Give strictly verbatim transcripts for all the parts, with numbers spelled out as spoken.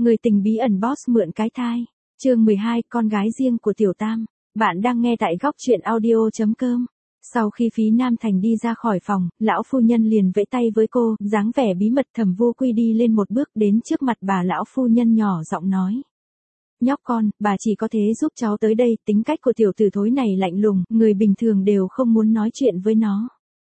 Người tình bí ẩn boss mượn cái thai. Chương mười hai, con gái riêng của Tiểu Tam. Bạn đang nghe tại góc truyện audio chấm com. Sau khi Phí Nam Thành đi ra khỏi phòng, lão phu nhân liền vẫy tay với cô, dáng vẻ bí mật. Thẩm Vô Quy đi lên một bước đến trước mặt bà lão phu nhân nhỏ giọng nói. Nhóc con, bà chỉ có thế giúp cháu tới đây, tính cách của tiểu tử thối này lạnh lùng, người bình thường đều không muốn nói chuyện với nó.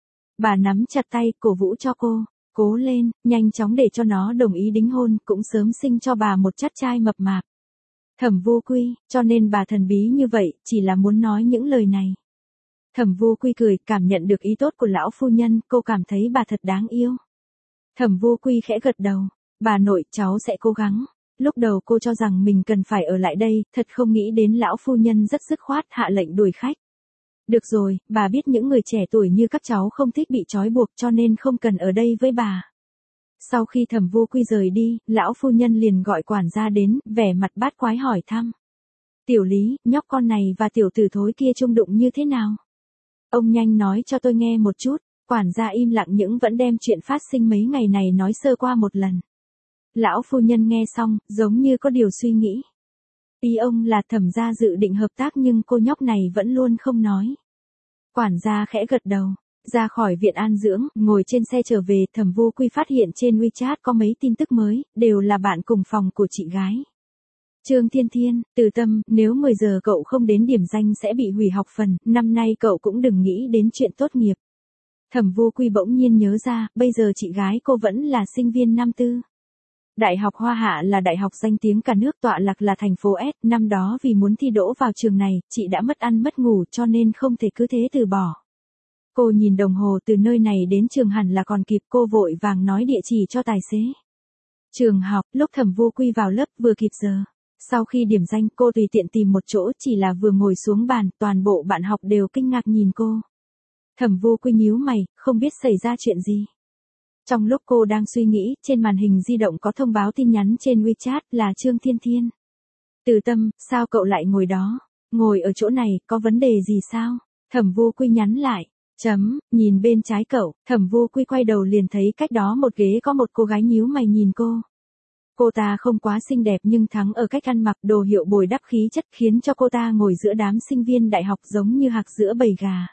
Bà nắm chặt tay, cổ vũ cho cô. Cố lên, nhanh chóng để cho nó đồng ý đính hôn, cũng sớm sinh cho bà một chắt trai mập mạp. Thẩm Vô Quy, cho nên bà thần bí như vậy, chỉ là muốn nói những lời này. Thẩm Vô Quy cười, cảm nhận được ý tốt của lão phu nhân, cô cảm thấy bà thật đáng yêu. Thẩm Vô Quy khẽ gật đầu, bà nội, cháu sẽ cố gắng. Lúc đầu cô cho rằng mình cần phải ở lại đây, thật không nghĩ đến lão phu nhân rất dứt khoát hạ lệnh đuổi khách. Được rồi, bà biết những người trẻ tuổi như các cháu không thích bị trói buộc cho nên không cần ở đây với bà. Sau khi Thẩm Vô Quy rời đi, lão phu nhân liền gọi quản gia đến, vẻ mặt bát quái hỏi thăm. Tiểu Lý, nhóc con này và tiểu tử thối kia chung đụng như thế nào? Ông nhanh nói cho tôi nghe một chút. Quản gia im lặng nhưng vẫn đem chuyện phát sinh mấy ngày này nói sơ qua một lần. Lão phu nhân nghe xong, giống như có điều suy nghĩ. Ý ông là Thẩm gia dự định hợp tác nhưng cô nhóc này vẫn luôn không nói. Quản gia khẽ gật đầu. Ra khỏi viện an dưỡng, ngồi trên xe trở về, Thẩm Vô Quy phát hiện trên WeChat có mấy tin tức mới, đều là bạn cùng phòng của chị gái. Trương Thiên Thiên, Từ Tâm, nếu mười giờ cậu không đến điểm danh sẽ bị hủy học phần, năm nay cậu cũng đừng nghĩ đến chuyện tốt nghiệp. Thẩm Vô Quy bỗng nhiên nhớ ra, bây giờ chị gái cô vẫn là sinh viên năm tư. Đại học Hoa Hạ là đại học danh tiếng cả nước, tọa lạc là thành phố S, năm đó vì muốn thi đỗ vào trường này, chị đã mất ăn mất ngủ cho nên không thể cứ thế từ bỏ. Cô nhìn đồng hồ, từ nơi này đến trường hẳn là còn kịp, cô vội vàng nói địa chỉ cho tài xế. Trường học, lúc Thẩm Vô Quy vào lớp vừa kịp giờ. Sau khi điểm danh, cô tùy tiện tìm một chỗ, chỉ là vừa ngồi xuống bàn, toàn bộ bạn học đều kinh ngạc nhìn cô. Thẩm Vô Quy nhíu mày, không biết xảy ra chuyện gì. Trong lúc cô đang suy nghĩ, trên màn hình di động có thông báo tin nhắn trên WeChat là Trương Thiên Thiên. Từ Tâm, sao cậu lại ngồi đó? Ngồi ở chỗ này, có vấn đề gì sao? Thẩm Vô Quy nhắn lại. Chấm, nhìn bên trái cậu, Thẩm Vô Quy quay đầu liền thấy cách đó một ghế có một cô gái nhíu mày nhìn cô. Cô ta không quá xinh đẹp nhưng thắng ở cách ăn mặc, đồ hiệu bồi đắp khí chất khiến cho cô ta ngồi giữa đám sinh viên đại học giống như hạc giữa bầy gà.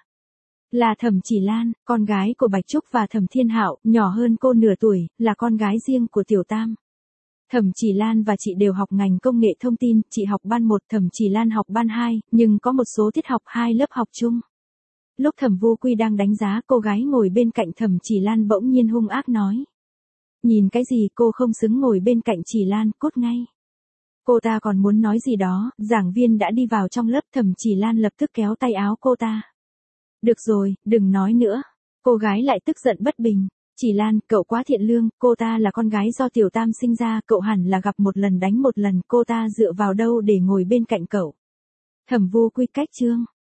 Là Thẩm Chỉ Lan, con gái của Bạch Trúc và Thẩm Thiên Hạo, nhỏ hơn cô nửa tuổi, là con gái riêng của Tiểu Tam. Thẩm Chỉ Lan và chị đều học ngành công nghệ thông tin, chị học ban một, Thẩm Chỉ Lan học ban hai, nhưng có một số tiết học hai lớp học chung. Lúc Thẩm Vô Quy đang đánh giá cô gái ngồi bên cạnh Thẩm Chỉ Lan bỗng nhiên hung ác nói. Nhìn cái gì, cô không xứng ngồi bên cạnh Chỉ Lan, cút ngay. Cô ta còn muốn nói gì đó, giảng viên đã đi vào trong lớp, Thẩm Chỉ Lan lập tức kéo tay áo cô ta. Được rồi, đừng nói nữa. Cô gái lại tức giận bất bình. Chỉ Lan, cậu quá thiện lương, cô ta là con gái do Tiểu Tam sinh ra, cậu hẳn là gặp một lần đánh một lần, cô ta dựa vào đâu để ngồi bên cạnh cậu. Thẩm Vô Quy cách trương.